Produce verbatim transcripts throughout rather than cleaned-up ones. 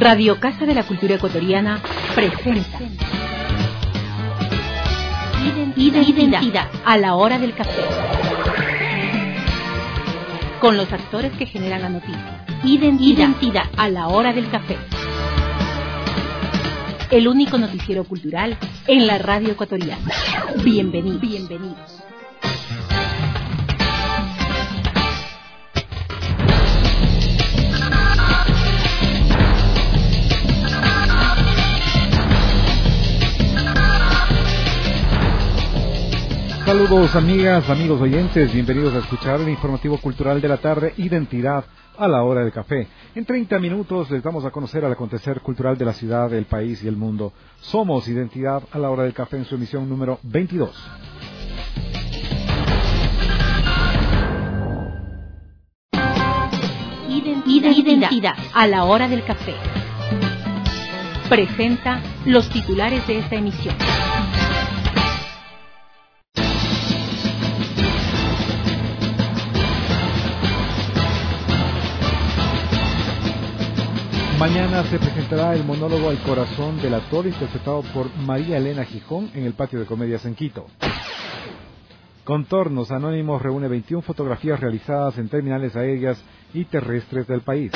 Radio Casa de la Cultura Ecuatoriana presenta Identidad, Identidad a la hora del café. Con los actores que generan la noticia. Identidad, Identidad a la hora del café. El único noticiero cultural en la radio ecuatoriana. Bienvenidos. Bienvenidos. Saludos amigas, amigos oyentes, bienvenidos a escuchar el informativo cultural de la tarde, Identidad a la hora del café. En treinta minutos les damos a conocer el acontecer cultural de la ciudad, el país y el mundo. Somos Identidad a la hora del café en su emisión número veintidós. Identidad, Identidad a la hora del café. Presenta los titulares de esta emisión. Mañana se presentará el monólogo El corazón del actor, interpretado por María Elena Gijón en el Patio de Comedias en Quito. Contornos Anónimos reúne veintiuna fotografías realizadas en terminales aéreas y terrestres del país.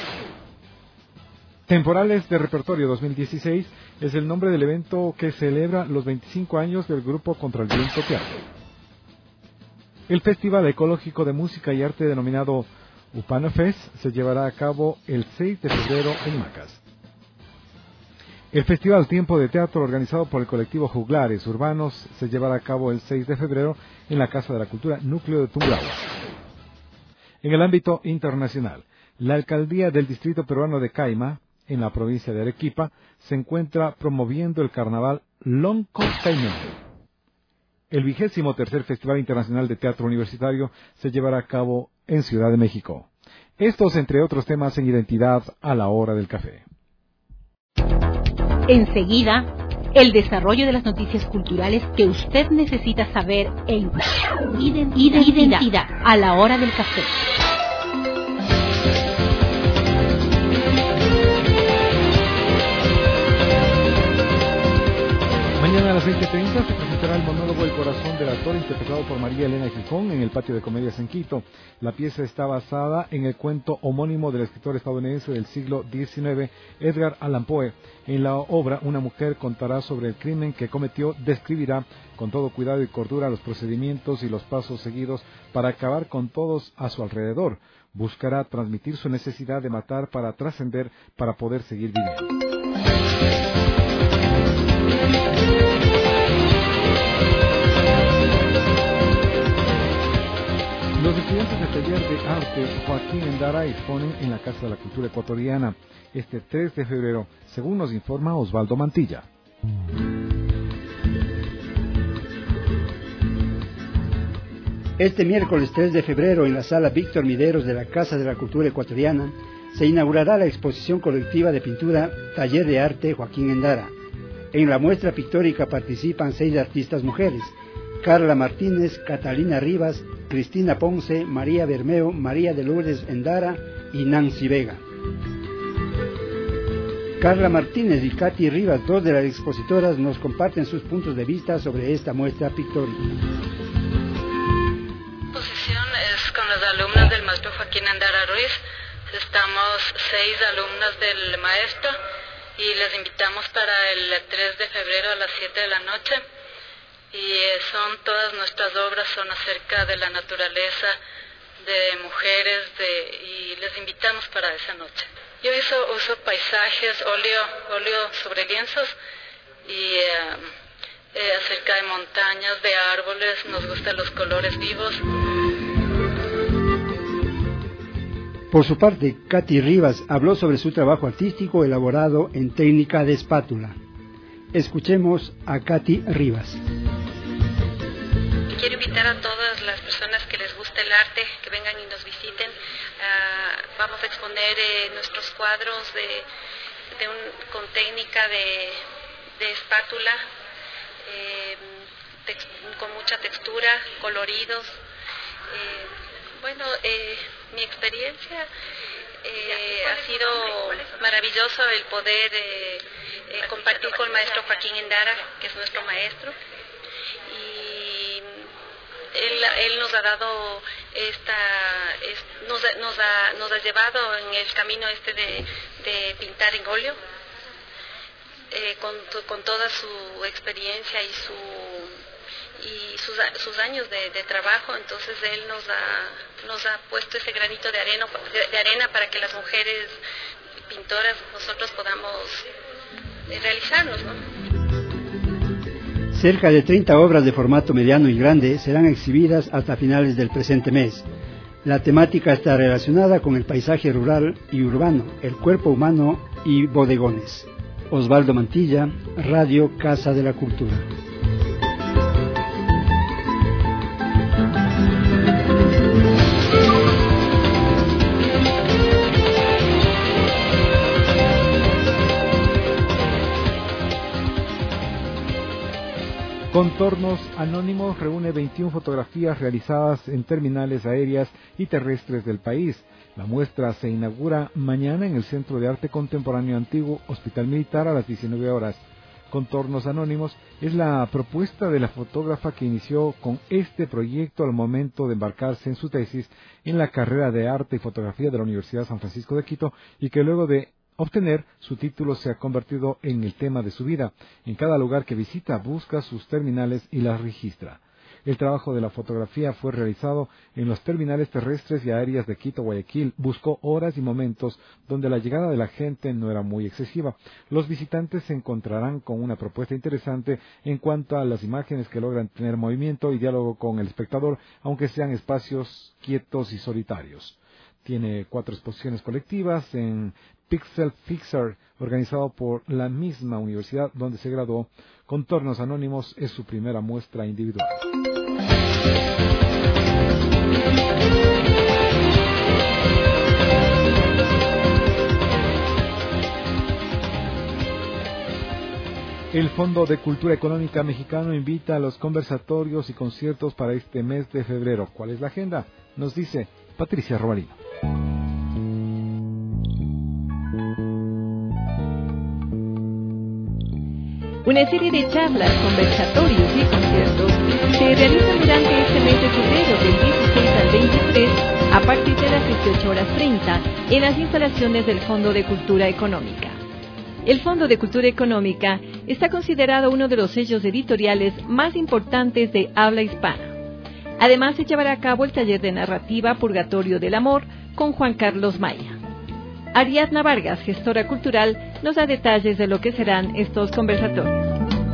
Temporales de Repertorio dos mil dieciséis es el nombre del evento que celebra los veinticinco años del Grupo Contra el Viento Teatro. El Festival Ecológico de Música y Arte denominado Upano Fest se llevará a cabo el seis de febrero en Macas. El Festival Tiempo de Teatro, organizado por el colectivo Juglares Urbanos, se llevará a cabo el seis de febrero en la Casa de la Cultura Núcleo de Tungurahua. En el ámbito internacional, la Alcaldía del Distrito Peruano de Caima, en la provincia de Arequipa, se encuentra promoviendo el carnaval Lonco Caimeño. El vigésimo tercer Festival Internacional de Teatro Universitario se llevará a cabo en Ciudad de México. Estos, entre otros temas, en Identidad a la hora del café. Enseguida, el desarrollo de las noticias culturales que usted necesita saber en Identidad, Identidad a la hora del café. Mañana a las veinte treinta se presentará el monólogo El corazón del actor, interpretado por María Elena Gijón en el Patio de Comedias en Quito. La pieza está basada en el cuento homónimo del escritor estadounidense del siglo diecinueve, Edgar Allan Poe. En la obra, una mujer contará sobre el crimen que cometió, describirá con todo cuidado y cordura los procedimientos y los pasos seguidos para acabar con todos a su alrededor. Buscará transmitir su necesidad de matar para trascender, para poder seguir viviendo. Los estudiantes del taller de arte Joaquín Endara exponen en la Casa de la Cultura Ecuatoriana este tres de febrero, según nos informa Osvaldo Mantilla. Este miércoles tres de febrero, en la sala Víctor Mideros de la Casa de la Cultura Ecuatoriana, se inaugurará la exposición colectiva de pintura Taller de Arte Joaquín Endara. En la muestra pictórica participan seis artistas mujeres: Carla Martínez, Catalina Rivas, Cristina Ponce, María Bermeo, María de Lourdes Endara y Nancy Vega. Carla Martínez y Katy Rivas, dos de las expositoras, nos comparten sus puntos de vista sobre esta muestra pictórica. La exposición es con las alumnas del maestro Joaquín Endara Ruiz. Estamos seis alumnas del maestro y les invitamos para el tres de febrero a las siete de la noche. Y son todas nuestras obras son acerca de la naturaleza, de mujeres, de, y les invitamos para esa noche. Yo uso, uso paisajes, óleo, óleo sobre lienzos y eh, eh, acerca de montañas, de árboles, nos gustan los colores vivos. Por su parte, Katy Rivas habló sobre su trabajo artístico elaborado en técnica de espátula. Escuchemos a Katy Rivas. Quiero invitar a todas las personas que les guste el arte que vengan y nos visiten. Uh, vamos a exponer eh, nuestros cuadros de, de un, con técnica de, de espátula, eh, tex, con mucha textura, coloridos. Eh, bueno, eh, mi experiencia Eh, ha sido maravilloso el poder eh, eh, compartir con el maestro Joaquín Endara, que es nuestro maestro, y él, él nos ha dado esta, es, nos, nos, ha, nos ha llevado en el camino este de, de pintar en óleo, eh, con, con toda su experiencia y su y sus, sus años de, de trabajo. Entonces él nos ha, nos ha puesto ese granito de arena, de, de arena para que las mujeres pintoras nosotros podamos realizarnos, ¿no? Cerca de treinta obras de formato mediano y grande serán exhibidas hasta finales del presente mes. La temática está relacionada con el paisaje rural y urbano, el cuerpo humano y bodegones. Osvaldo Mantilla, Radio Casa de la Cultura. Contornos Anónimos reúne veintiuna fotografías realizadas en terminales aéreas y terrestres del país. La muestra se inaugura mañana en el Centro de Arte Contemporáneo Antiguo Hospital Militar a las diecinueve horas. Contornos Anónimos es la propuesta de la fotógrafa que inició con este proyecto al momento de embarcarse en su tesis en la carrera de Arte y Fotografía de la Universidad San Francisco de Quito, y que luego de obtener su título se ha convertido en el tema de su vida. En cada lugar que visita busca sus terminales y las registra. El trabajo de la fotografía fue realizado en los terminales terrestres y aéreas de Quito, Guayaquil. Buscó horas y momentos donde la llegada de la gente no era muy excesiva. Los visitantes se encontrarán con una propuesta interesante en cuanto a las imágenes que logran tener movimiento y diálogo con el espectador, aunque sean espacios quietos y solitarios. Tiene cuatro exposiciones colectivas en Pixel Fixer, organizado por la misma universidad donde se graduó. Contornos Anónimos es su primera muestra individual. El Fondo de Cultura Económica Mexicano invita a los conversatorios y conciertos para este mes de febrero. ¿Cuál es la agenda? Nos dice Patricia Robalino. Una serie de charlas, conversatorios y conciertos se realizan durante este mes de febrero del dieciséis al veintitrés a partir de las dieciocho horas treinta en las instalaciones del Fondo de Cultura Económica. El Fondo de Cultura Económica está considerado uno de los sellos editoriales más importantes de habla hispana. Además, se llevará a cabo el taller de narrativa Purgatorio del Amor con Juan Carlos Maya. Ariadna Vargas, gestora cultural, nos da detalles de lo que serán estos conversatorios.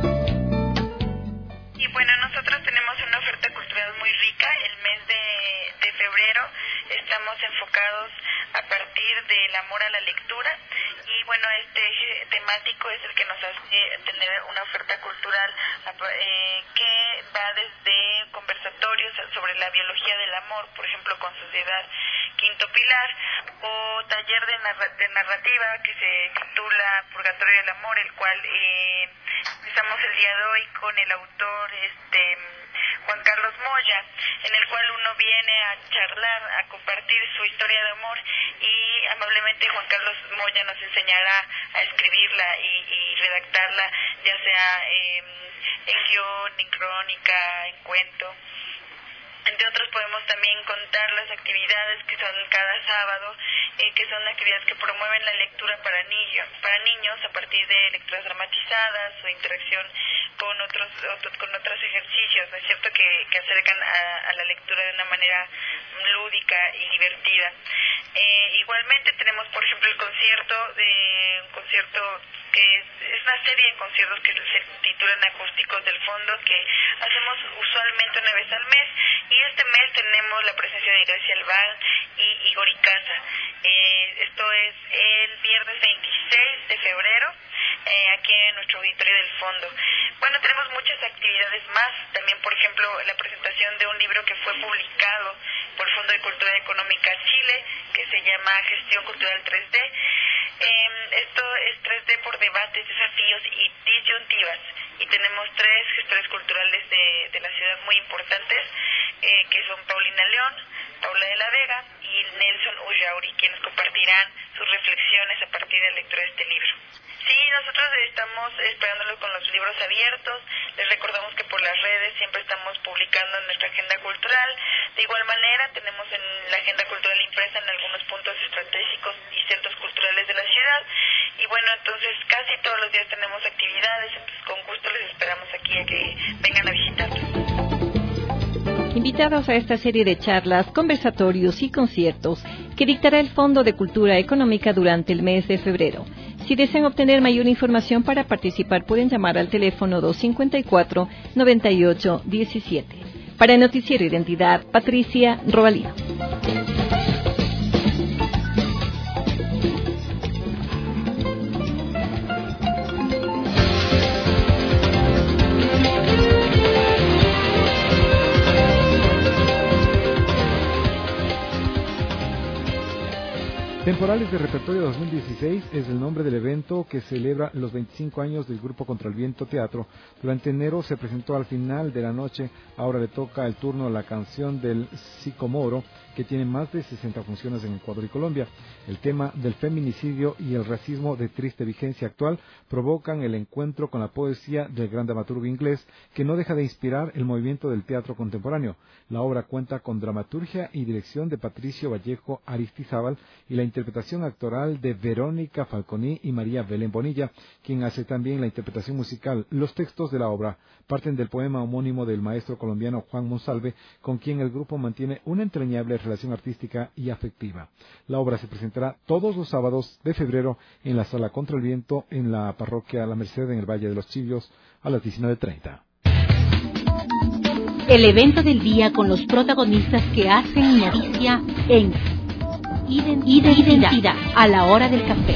Y bueno, nosotros tenemos una oferta cultural muy rica. El mes de, de febrero estamos enfocados a partir del amor a la lectura, y bueno, este eje temático es el que nos hace tener una oferta cultural eh, que va desde conversatorios sobre la biología del amor, por ejemplo con Sociedad Quinto Pilar, o taller de, narra- de narrativa que se titula Purgatorio del Amor, el cual eh, empezamos el día de hoy con el autor este Juan Carlos Moya, en el cual uno viene a charlar, a compartir su historia de amor, y amablemente Juan Carlos Moya nos enseñará a escribirla y, y redactarla, ya sea eh, en guión, en crónica, en cuento. Entre otros podemos también contar las actividades que son cada sábado, eh, que son actividades que promueven la lectura para niños, para niños a partir de lecturas dramatizadas o interacción con otros, otros con otros ejercicios, ¿no es cierto?, que, que acercan a, a la lectura de una manera lúdica y divertida. Eh, igualmente tenemos, por ejemplo, el concierto de un concierto que es, es una serie de conciertos que se titulan Acústicos del Fondo, que hacemos usualmente una vez al mes, y este mes tenemos la presencia de Grecia Albán y Igor Icaza. Eh, esto es el viernes veintiséis de febrero, eh, aquí en nuestro auditorio del Fondo. Bueno, tenemos muchas actividades más, también por ejemplo la presentación de un libro que fue publicado por el Fondo de Cultura Económica Chile, que se llama Gestión Cultural tres D. Eh, esto es tres D por debates, desafíos y disyuntivas, y tenemos tres gestores culturales de, de la ciudad muy importantes, eh, que son Paulina León, Paula de la Vega y Nelson Ullauri, quienes compartirán compartirán sus reflexiones a partir de la lectura de este libro. Sí, nosotros estamos esperándolo con los libros abiertos. Les recordamos que por las redes siempre estamos publicando en nuestra agenda cultural. De igual manera, tenemos en la agenda cultural impresa en algunos puntos estratégicos y centros culturales de la ciudad. Y bueno, entonces casi todos los días tenemos actividades. Entonces, con gusto les esperamos aquí a que vengan a visitarnos. Invitados a esta serie de charlas, conversatorios y conciertos que dictará el Fondo de Cultura Económica durante el mes de febrero. Si desean obtener mayor información para participar, pueden llamar al teléfono dos cinco cuatro, nueve ocho uno siete. Para el Noticiero Identidad, Patricia Robalino. Temporales de Repertorio dos mil dieciséis es el nombre del evento que celebra los veinticinco años del Grupo Contra el Viento Teatro. Durante enero se presentó al final de la noche. Ahora le toca el turno a la canción del Sicomoro, que tiene más de sesenta funciones en Ecuador y Colombia. El tema del feminicidio y el racismo de triste vigencia actual provocan el encuentro con la poesía del gran dramaturgo inglés, que no deja de inspirar el movimiento del teatro contemporáneo. La obra cuenta con dramaturgia y dirección de Patricio Vallejo Aristizábal y la interpretación actoral de Verónica Falconi y María Belén Bonilla, quien hace también la interpretación musical. Los textos de la obra parten del poema homónimo del maestro colombiano Juan Monsalve, con quien el grupo mantiene una entrañable relación artística y afectiva. La obra se presentará todos los sábados de febrero en la Sala Contra el Viento, en la parroquia La Merced, en el Valle de los Chillos, a las diecinueve treinta. El evento del día con los protagonistas que hacen noticia en Identidad, Identidad a la hora del café.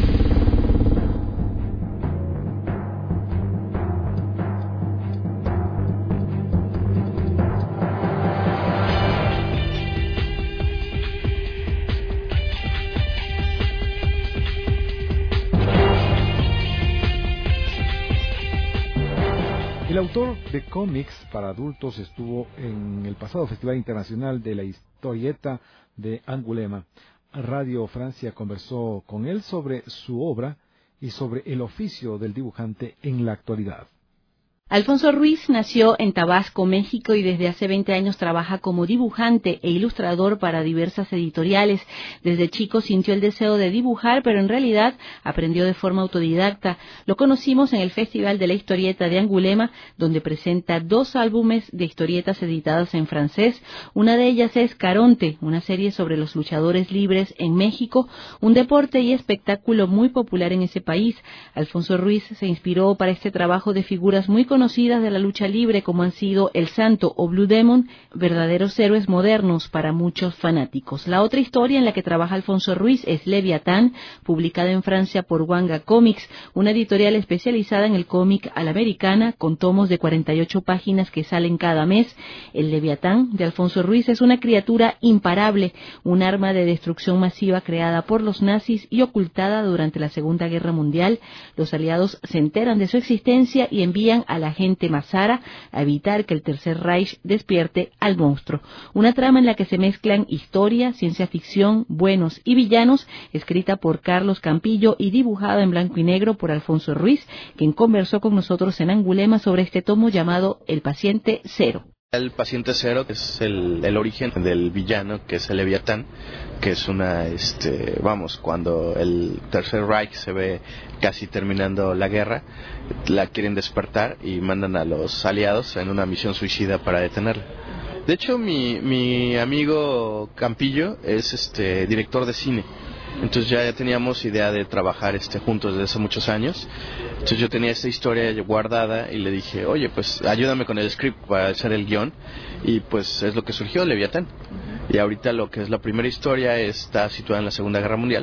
El autor de cómics para adultos estuvo en el pasado Festival Internacional de la Historieta de Angulema. Radio Francia conversó con él sobre su obra y sobre el oficio del dibujante en la actualidad. Alfonso Ruiz nació en Tabasco, México, y desde hace veinte años trabaja como dibujante e ilustrador para diversas editoriales. Desde chico sintió el deseo de dibujar, pero en realidad aprendió de forma autodidacta. Lo conocimos en el Festival de la Historieta de Angulema, donde presenta dos álbumes de historietas editadas en francés. Una de ellas es Caronte, una serie sobre los luchadores libres en México, un deporte y espectáculo muy popular en ese país. Alfonso Ruiz se inspiró para este trabajo de figuras muy conocidas conocidas de la lucha libre, como han sido El Santo o Blue Demon, verdaderos héroes modernos para muchos fanáticos. La otra historia en la que trabaja Alfonso Ruiz es Leviatán, publicada en Francia por Wanga Comics, una editorial especializada en el cómic a la americana, con tomos de cuarenta y ocho páginas que salen cada mes. El Leviatán de Alfonso Ruiz es una criatura imparable, un arma de destrucción masiva creada por los nazis y ocultada durante la Segunda Guerra Mundial. Los aliados se enteran de su existencia y envían a la agente Mazara a evitar que el Tercer Reich despierte al monstruo. Una trama en la que se mezclan historia, ciencia ficción, buenos y villanos, escrita por Carlos Campillo y dibujada en blanco y negro por Alfonso Ruiz, quien conversó con nosotros en Angulema sobre este tomo llamado El Paciente Cero. El Paciente Cero es el, el origen del villano, que es el Leviatán, que es una, este, vamos, cuando el Tercer Reich se ve casi terminando la guerra, la quieren despertar y mandan a los aliados en una misión suicida para detenerla. De hecho, mi, mi amigo Campillo es este director de cine. Entonces ya teníamos idea de trabajar este juntos desde hace muchos años. Entonces yo tenía esta historia guardada y le dije, oye, pues ayúdame con el script para hacer el guión. Y pues es lo que surgió, Leviatán. Y ahorita lo que es la primera historia está situada en la Segunda Guerra Mundial.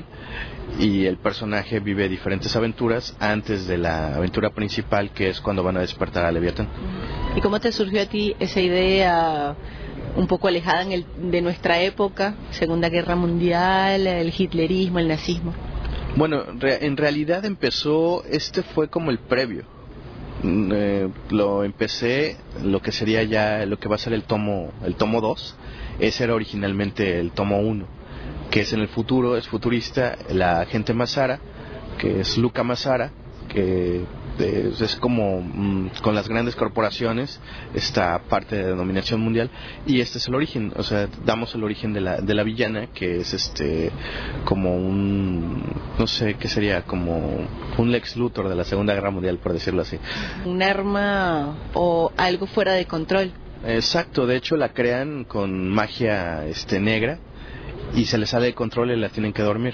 Y el personaje vive diferentes aventuras antes de la aventura principal, que es cuando van a despertar a Leviatán. ¿Y cómo te surgió a ti esa idea un poco alejada en el, de nuestra época, Segunda Guerra Mundial, el hitlerismo, el nazismo? Bueno, re, en realidad empezó, este fue como el previo. Eh, lo empecé, lo que sería ya, lo que va a ser el tomo el tomo dos, ese era originalmente el tomo uno, que que es en el futuro, es futurista, la agente Mazara, que es Luca Mazara, que es, es como mmm, con las grandes corporaciones, esta parte de dominación mundial, y este es el origen, o sea, damos el origen de la, de la villana, que es este como un, no sé qué sería, como un Lex Luthor de la Segunda Guerra Mundial, por decirlo así. Un arma o algo fuera de control. Exacto, de hecho la crean con magia este negra y se les sale de control y la tienen que dormir.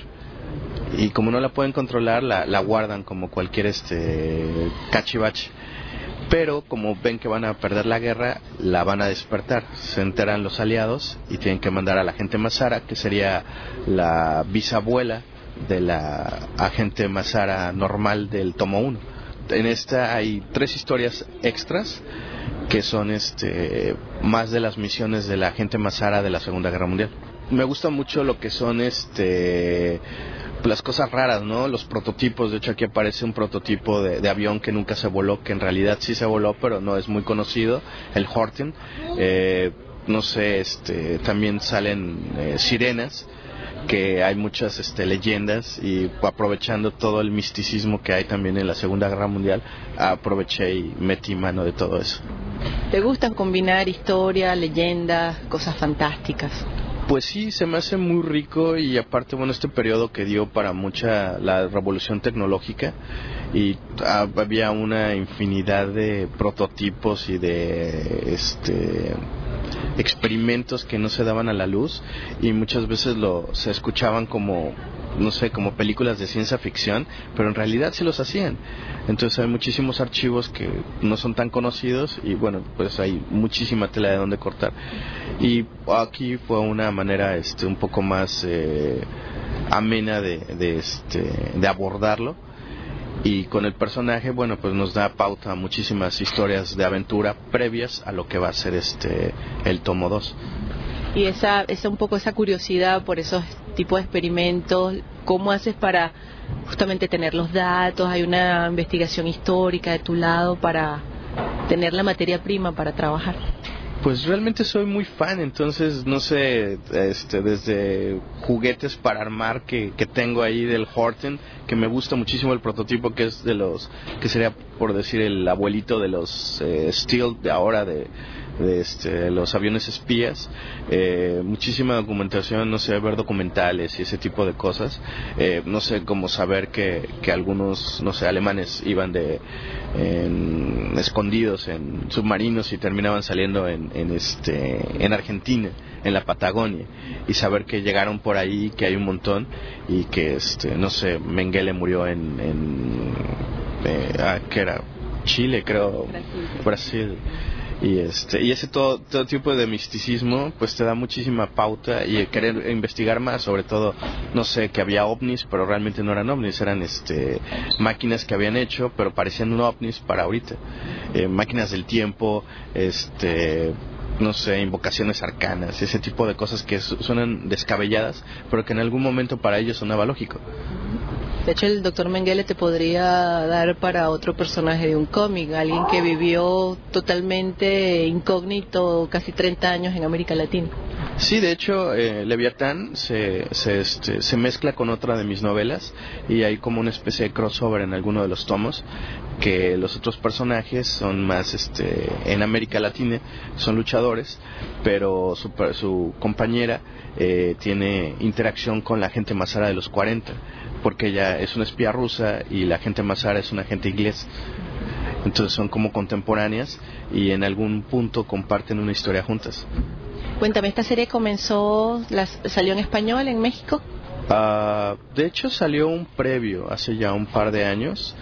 Y como no la pueden controlar, la, la guardan como cualquier este cachivache. Pero como ven que van a perder la guerra, la van a despertar. Se enteran los aliados y tienen que mandar a la agente Mazara, que sería la bisabuela de la agente Mazara normal del tomo uno. En esta hay tres historias extras que son este más de las misiones de la agente Mazara de la Segunda Guerra Mundial. Me gusta mucho lo que son este las cosas raras, ¿no? Los prototipos. De hecho, aquí aparece un prototipo de, de avión que nunca se voló, que en realidad sí se voló, pero no es muy conocido, el Horten. Eh, no sé, este también salen eh, sirenas, que hay muchas este, leyendas, y aprovechando todo el misticismo que hay también en la Segunda Guerra Mundial, aproveché y metí mano de todo eso. ¿Te gustan combinar historia, leyendas, cosas fantásticas? Pues sí, se me hace muy rico, y aparte, bueno, este periodo que dio para mucha la revolución tecnológica, y había una infinidad de prototipos y de este experimentos que no se daban a la luz, y muchas veces lo se escuchaban como, no sé, como películas de ciencia ficción, pero en realidad sí los hacían. Entonces hay muchísimos archivos que no son tan conocidos, y bueno, pues hay muchísima tela de donde cortar. Y aquí fue una manera este un poco más eh, amena de, de este de abordarlo. Y con el personaje, bueno, pues nos da pauta a muchísimas historias de aventura previas a lo que va a ser este el tomo dos. Y esa, esa un poco esa curiosidad por esos tipos de experimentos, ¿cómo haces para justamente tener los datos? ¿Hay una investigación histórica de tu lado para tener la materia prima para trabajar? Pues realmente soy muy fan, entonces no sé, este, desde juguetes para armar que, que tengo ahí del Horten, que me gusta muchísimo el prototipo, que es de los, que sería por decir el abuelito de los eh, Steel de ahora, de, de este, los aviones espías, eh, muchísima documentación, no sé, ver documentales y ese tipo de cosas, eh, no sé, como saber que, que algunos, no sé, alemanes iban de en, escondidos en submarinos y terminaban saliendo en, en este en Argentina, en la Patagonia, y saber que llegaron por ahí, que hay un montón, y que este no sé, Mengele murió en, en eh, ah, que era Chile, creo, Brasil, Brasil. Y este y ese todo todo tipo de misticismo pues te da muchísima pauta, y querer investigar más, sobre todo, no sé, que había ovnis, pero realmente no eran ovnis, eran este máquinas que habían hecho, pero parecían un ovnis para ahorita, eh, máquinas del tiempo, este no sé, invocaciones arcanas, ese tipo de cosas que suenan descabelladas, pero que en algún momento para ellos sonaba lógico. De hecho, el doctor Mengele te podría dar para otro personaje de un cómic, alguien que vivió totalmente incógnito casi treinta años en América Latina. Sí, de hecho, eh, Leviatán se, se, este, se mezcla con otra de mis novelas, y hay como una especie de crossover en alguno de los tomos, que los otros personajes son más este, en América Latina, son luchadores, pero su, su compañera eh, tiene interacción con la agente Mazara de los cuarenta, porque ella es una espía rusa y la agente Mazara es una agente inglés. Entonces son como contemporáneas, y en algún punto comparten una historia juntas. Cuéntame, ¿esta serie comenzó, las, salió en español en México? Uh, de hecho salió un previo hace ya un par de años,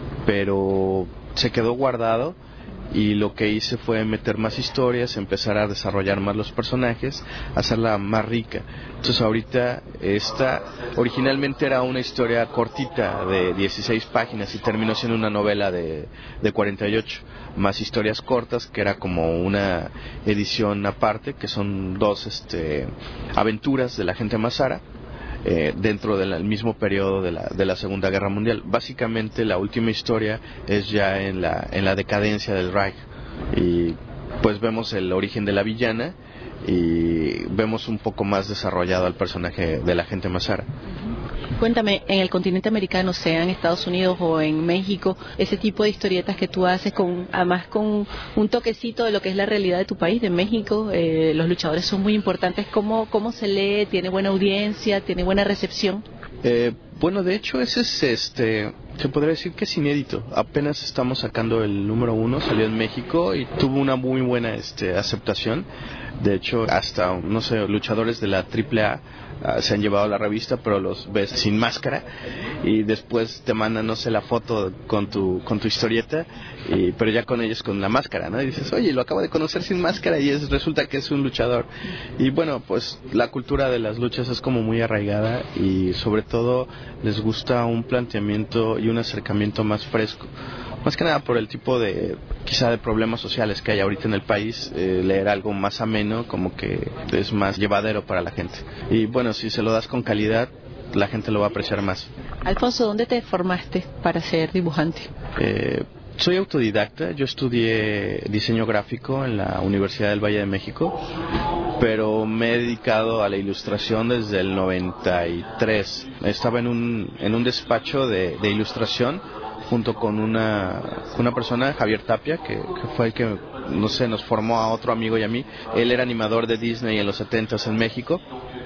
pero se quedó guardado, y lo que hice fue meter más historias, empezar a desarrollar más los personajes, hacerla más rica. Entonces ahorita esta originalmente era una historia cortita de dieciséis páginas, y terminó siendo una novela de, de cuarenta y ocho, más historias cortas, que era como una edición aparte, que son dos este, aventuras de la agente Mazara, Eh, dentro del mismo periodo de la, de la Segunda Guerra Mundial. Básicamente la última historia es ya en la, en la decadencia del Reich, y pues vemos el origen de la villana, y vemos un poco más desarrollado al personaje de la gente Mazara. Cuéntame, en el continente americano, sea en Estados Unidos o en México, ese tipo de historietas que tú haces, con además con un toquecito de lo que es la realidad de tu país, de México, eh, los luchadores son muy importantes. ¿Cómo, cómo se lee? ¿Tiene buena audiencia? ¿Tiene buena recepción? Eh, bueno, de hecho, ese es, este, se podría decir que es inédito. Apenas estamos sacando el número uno, salió en México y tuvo una muy buena este, aceptación. De hecho, hasta, no sé, luchadores de la triple A uh, se han llevado la revista, pero los ves sin máscara y después te mandan, no sé, la foto con tu con tu historieta, y, pero ya con ellos con la máscara, ¿no? Y dices, oye, lo acabo de conocer sin máscara y es, resulta que es un luchador. Y bueno, pues la cultura de las luchas es como muy arraigada y sobre todo les gusta un planteamiento y un acercamiento más fresco. Más que nada por el tipo de, quizá de problemas sociales que hay ahorita en el país, eh, leer algo más ameno como que es más llevadero para la gente. Y bueno, si se lo das con calidad, la gente lo va a apreciar más. Alfonso, ¿dónde te formaste para ser dibujante? Eh, soy autodidacta, yo estudié diseño gráfico en la Universidad del Valle de México, pero me he dedicado a la ilustración desde el noventa y tres. Estaba en un, en un despacho de, de ilustración junto con una, una persona, Javier Tapia, que, que fue el que, no sé, nos formó a otro amigo y a mí. Él era animador de Disney en los setentas en México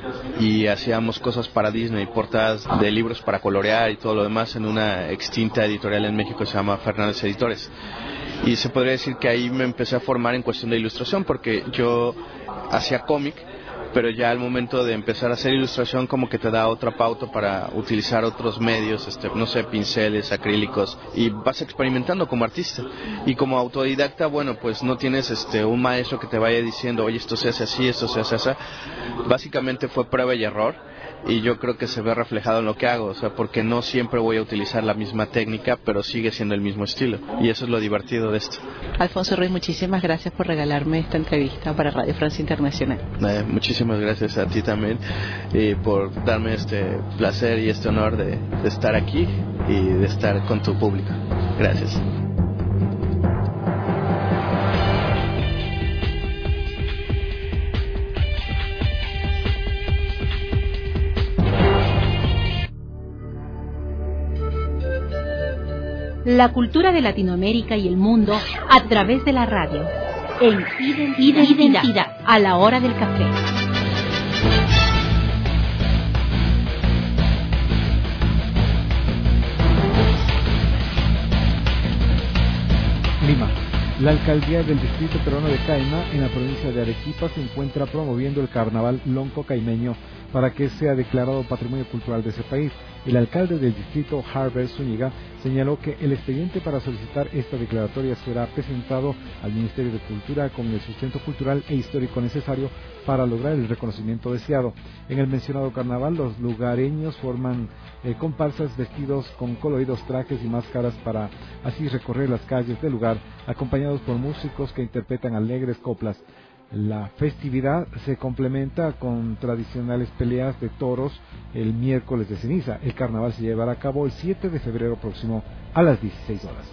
y hacíamos cosas para Disney, portadas de libros para colorear y todo lo demás en una extinta editorial en México que se llama Fernández Editores. Y se podría decir que ahí me empecé a formar en cuestión de ilustración, porque yo hacía cómic, pero ya al momento de empezar a hacer ilustración como que te da otra pauta para utilizar otros medios, este, no sé, pinceles, acrílicos, y vas experimentando como artista. Y como autodidacta, bueno, pues no tienes este un maestro que te vaya diciendo, oye, esto se hace así, esto se hace así. Básicamente fue prueba y error, y yo creo que se ve reflejado en lo que hago, o sea, porque no siempre voy a utilizar la misma técnica, pero sigue siendo el mismo estilo, y eso es lo divertido de esto. Alfonso Ruiz, muchísimas gracias por regalarme esta entrevista para Radio Francia Internacional. Eh, muchísimas gracias a ti también, y por darme este placer y este honor de, de estar aquí y de estar con tu público. Gracias. La cultura de Latinoamérica y el mundo a través de la radio. En Identidad, Identidad a la hora del café. Lima. La alcaldía del distrito peruano de Caima, en la provincia de Arequipa, se encuentra promoviendo el carnaval lonco caimeño para que sea declarado patrimonio cultural de ese país. El alcalde del distrito, Harbert Zúñiga, señaló que el expediente para solicitar esta declaratoria será presentado al Ministerio de Cultura con el sustento cultural e histórico necesario para lograr el reconocimiento deseado. En el mencionado carnaval, los lugareños forman eh, comparsas vestidos con coloridos trajes y máscaras para así recorrer las calles del lugar, acompañados por músicos que interpretan alegres coplas. La festividad se complementa con tradicionales peleas de toros el miércoles de ceniza. El carnaval se llevará a cabo el siete de febrero próximo a las dieciséis horas.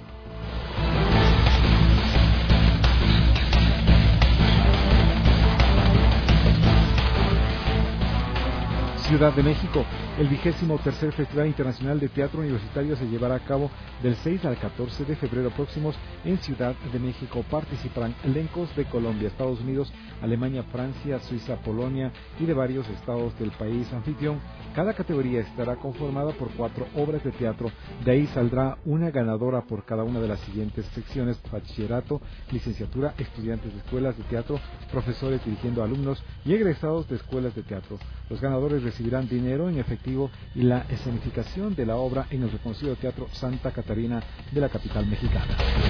Ciudad de México. El vigésimo tercer Festival Internacional de Teatro Universitario se llevará a cabo del seis al catorce de febrero próximos en Ciudad de México. Participarán elencos de Colombia, Estados Unidos, Alemania, Francia, Suiza, Polonia y de varios estados del país anfitrión. Cada categoría estará conformada por cuatro obras de teatro. De ahí saldrá una ganadora por cada una de las siguientes secciones: bachillerato, licenciatura, estudiantes de escuelas de teatro, profesores dirigiendo a alumnos y egresados de escuelas de teatro. Los ganadores recibirán dinero en efectivo y la escenificación de la obra en el reconocido Teatro Santa Catarina de la capital mexicana.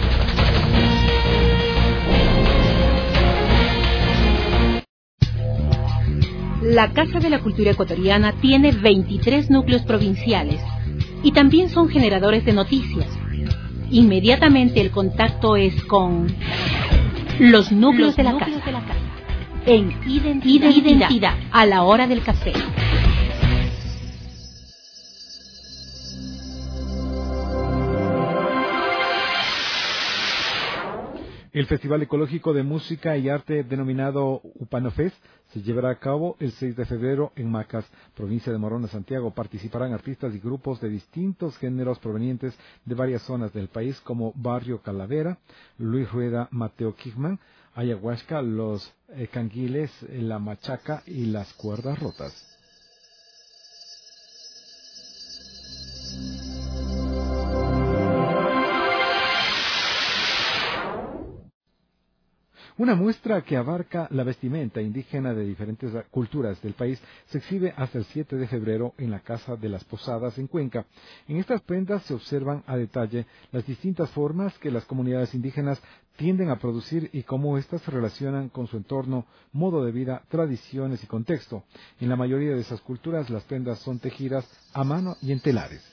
La Casa de la Cultura Ecuatoriana tiene veintitrés núcleos provinciales y también son generadores de noticias. Inmediatamente el contacto es con los núcleos, los de, la núcleos de la casa, en Identidad, Identidad a la hora del café. El Festival Ecológico de Música y Arte denominado Upanofest se llevará a cabo el seis de febrero en Macas, provincia de Morona, Santiago. Participarán artistas y grupos de distintos géneros provenientes de varias zonas del país como Barrio Calavera, Luis Rueda, Mateo Kigman, Ayahuasca, Los eh, Canguiles, La Machaca y Las Cuerdas Rotas. Una muestra que abarca la vestimenta indígena de diferentes culturas del país se exhibe hasta el siete de febrero en la Casa de las Posadas en Cuenca. En estas prendas se observan a detalle las distintas formas que las comunidades indígenas tienden a producir y cómo éstas se relacionan con su entorno, modo de vida, tradiciones y contexto. En la mayoría de esas culturas las prendas son tejidas a mano y en telares.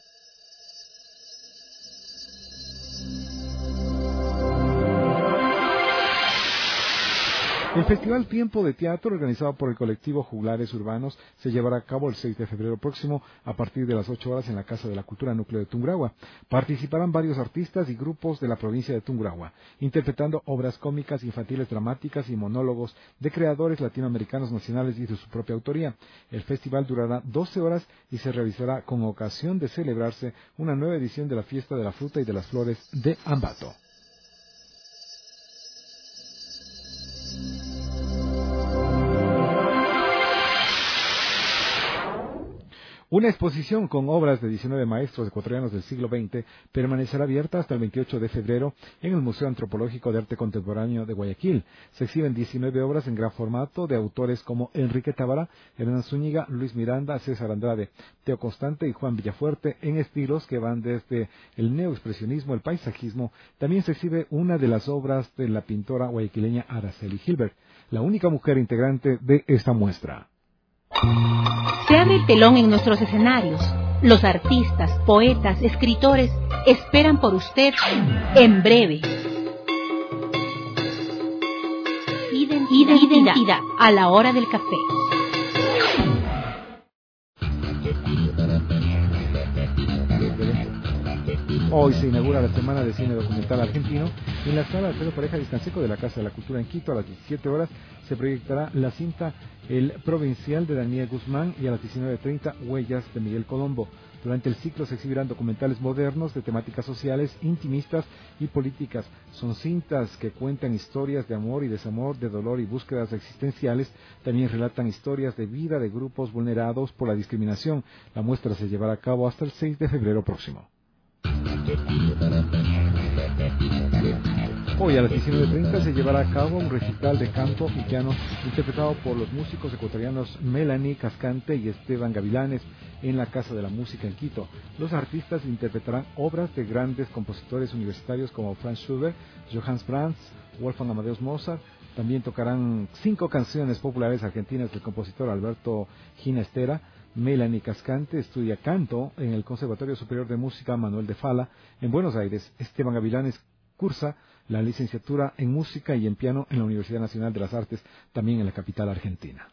El Festival Tiempo de Teatro, organizado por el colectivo Juglares Urbanos, se llevará a cabo el seis de febrero próximo a partir de las ocho horas en la Casa de la Cultura Núcleo de Tungurahua. Participarán varios artistas y grupos de la provincia de Tungurahua, interpretando obras cómicas, infantiles, dramáticas y monólogos de creadores latinoamericanos nacionales y de su propia autoría. El festival durará doce horas y se realizará con ocasión de celebrarse una nueva edición de la Fiesta de la Fruta y de las Flores de Ambato. Una exposición con obras de diecinueve maestros ecuatorianos del siglo veinte permanecerá abierta hasta el veintiocho de febrero en el Museo Antropológico de Arte Contemporáneo de Guayaquil. Se exhiben diecinueve obras en gran formato de autores como Enrique Tábara, Hernán Zúñiga, Luis Miranda, César Andrade, Teo Constante y Juan Villafuerte, en estilos que van desde el neoexpresionismo, el paisajismo. También se exhibe una de las obras de la pintora guayaquileña Araceli Gilbert, la única mujer integrante de esta muestra. Se abre el telón en nuestros escenarios. Los artistas, poetas, escritores esperan por usted en breve. Identidad, Identidad a la hora del café. Hoy se inaugura la Semana de Cine Documental Argentino. En la sala Alfredo Pareja Distanseco de la Casa de la Cultura en Quito a las diecisiete horas se proyectará la cinta El Provincial de Daniel Guzmán y a las diecinueve treinta Huellas de Miguel Colombo. Durante el ciclo se exhibirán documentales modernos de temáticas sociales, intimistas y políticas. Son cintas que cuentan historias de amor y desamor, de dolor y búsquedas existenciales. También relatan historias de vida de grupos vulnerados por la discriminación. La muestra se llevará a cabo hasta el seis de febrero próximo. Hoy a las diecinueve treinta se llevará a cabo un recital de canto y piano interpretado por los músicos ecuatorianos Melanie Cascante y Esteban Gavilanes en la Casa de la Música en Quito. Los artistas interpretarán obras de grandes compositores universitarios como Franz Schubert, Johannes Brahms, Wolfgang Amadeus Mozart. También tocarán cinco canciones populares argentinas del compositor Alberto Ginastera. Melanie Cascante estudia canto en el Conservatorio Superior de Música Manuel de Falla en Buenos Aires. Esteban Gavilanes cursa la licenciatura en música y en piano en la Universidad Nacional de las Artes, también en la capital argentina.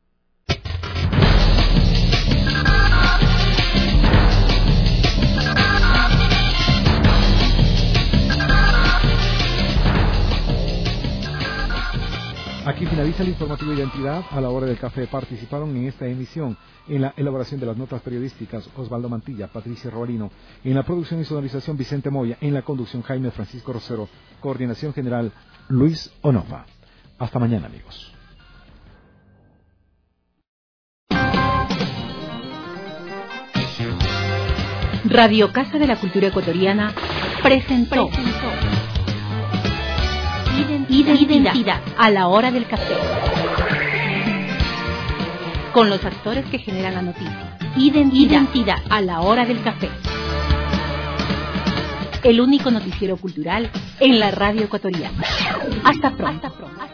Aquí finaliza el informativo Identidad a la hora del café. Participaron en esta emisión en la elaboración de las notas periodísticas Osvaldo Mantilla, Patricia Robalino, en la producción y sonorización Vicente Moya, en la conducción Jaime Francisco Rosero, coordinación general Luis Onofa. Hasta mañana, amigos. Radio Casa de la Cultura Ecuatoriana presentó, presentó. Identidad, Identidad a la hora del café. Con los actores que generan la noticia. Identidad, Identidad a la hora del café. El único noticiero cultural en la radio ecuatoriana. Hasta pronto. Hasta pronto.